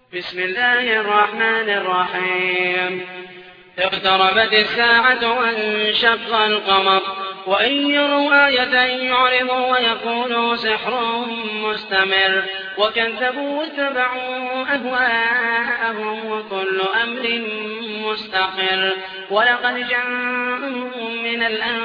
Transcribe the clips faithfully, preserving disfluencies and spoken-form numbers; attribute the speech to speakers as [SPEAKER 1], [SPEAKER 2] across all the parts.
[SPEAKER 1] بسم الله الرحمن الرحيم اقتربت الساعة وانشق القمر وإن يروا آية يعرضوا ويقولوا سحر مستمر وكذبوا واتبعوا أهواءهم وكل أمر مستقر ولقد جاءهم من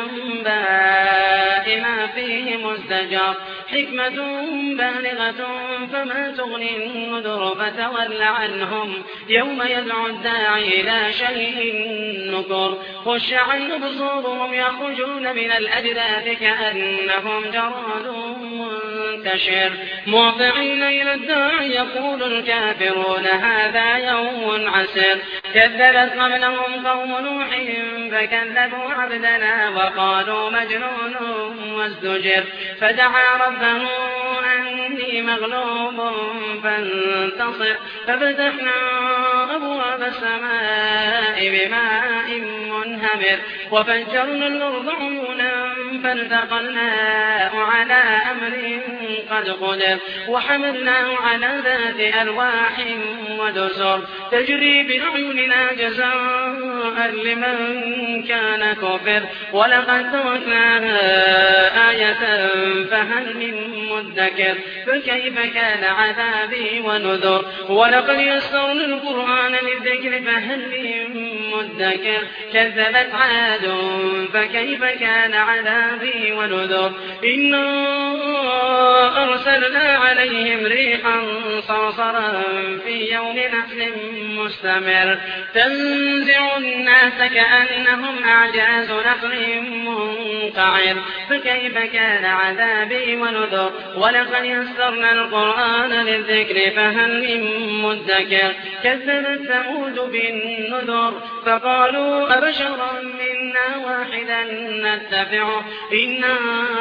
[SPEAKER 1] الأنباء ما فيه مزدجر حكمة بالغة فما تغني النذر فتول عنهم يوم يدعو الداعي إلى شيء نكر خش عن أبصارهم يخرجون من الأجداث كأنهم جراد منتشر مهطعين إلى الداعي يقول الكافرون هذا يوم عسر كذبت قبلهم قوم نوح فكذبوا عبدنا وقالوا مجنون وازدجر فدعا ربه أني مغلوب فانتصر ففتحنا أبواب السماء بماء منهمر وفجرنا الأرض عيونا فالتقى الماء على أمر قد قدر وحملناه على ذات ألواح ودسر تجري بأعيننا جزاء لمن كان كفر ولقد تركناها آية فهل من مدكر فكيف كان عذابي ونذر ولقد يسرنا القرآن للذكر فهل من مدكر كذبت عاد فكيف كان عذابي ونذر إنا أرسلنا عليهم ريحا صرصرا في يوم نحس مستمر تنزع الناس كأنهم أعجاز نخل منقعر فكيف كان عذابي ونذر ولقد يسرنا القرآن للذكر فهل من مدكر كذبت ثمود بالنذر فقالوا أبشرا منا واحدا نتبعه إنا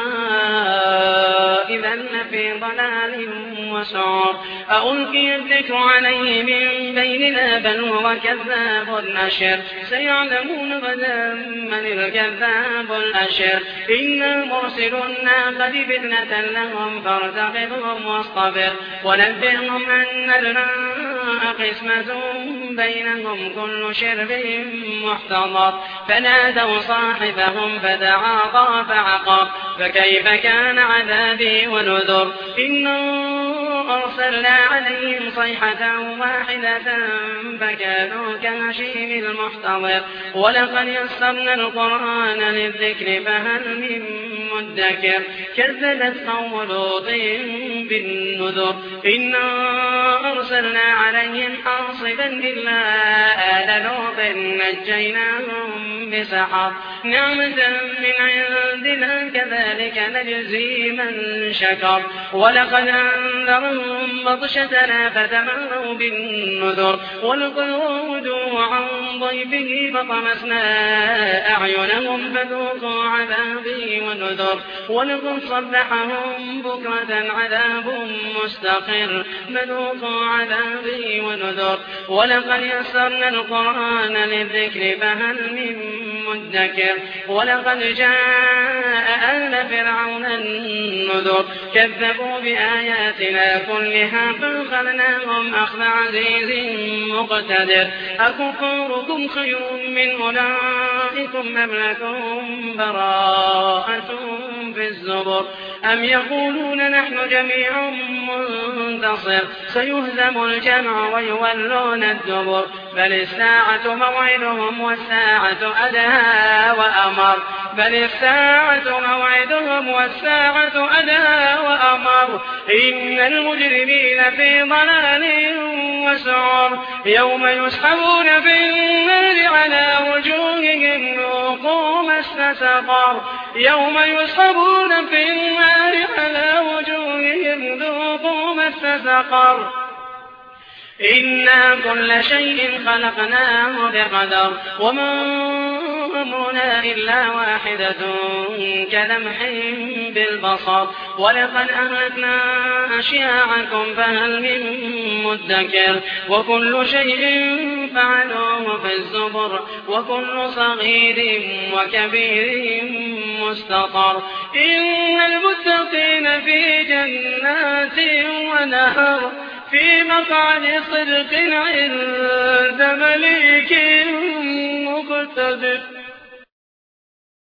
[SPEAKER 1] إذا لفي ضلال وسعر ألقي الذكر عليه من بيننا بل هو كذاب أشر سيعلمون غدا من الكذاب الأشر إنا مرسل الناقة فتنة لهم فارتقبهم واصطبر ونبئهم أن الماء قسمة بينهم كل شرب محتضر فنادوا صاحبهم فتعاطى فعقر فكيف كان عذابي ونذر إنا أرسلنا عليهم صيحة واحدة فكانوا كهشيم المحتضر ولقد يسرنا القرآن للذكر فهل من مدكر كذبت قوم لوط بالنذر إنا أرسلنا عليهم حاصبا إلا آل لوط نجيناهم بسحر نعمة من عندنا كذلك نجزي من شكر ولقد أنذرهم بطشتنا فتمروا بالنذر ولقد راودوا عن ضيفه فطمسنا أعينهم فذوقوا عذابي ونذر ولقد صبحهم بكرة عذاب مستقر فذوقوا عذابي ونذر ولقد يسرنا القرآن للذكر فهل من مدكر ولقد جاء آل فرعون النذر كذبوا بآياتنا كلها فأخذناهم أخذ عزيز مقتدر أكفاركم خير من أولئكم أم لكم براءة في الزبر أم يقولون نحن جميع منتصر سيهزم الجمع ويولون الدبر بل الساعة موعدهم والساعة أدهى وأمر بل الساعة موعدهم والساعة أدهى وأمر إن المجرمين في ضلال وسعر يوم يسحبون في النار على وجوههم ذوقوا مس سقر يوم يسحبون في النار على وجوههم ذوقوا مس سقر إنا كل شيء خلقناه بقدر وما أمرنا إلا واحدة كلمح بالبصر ولقد أهلكنا أشياعكم فهل من مدكر وكل شيء فعلوه في الزبر وكل صغير وكبير مستطر إن المتقين في جنات ونهر في مقعد صدق عند مليك مقتدر.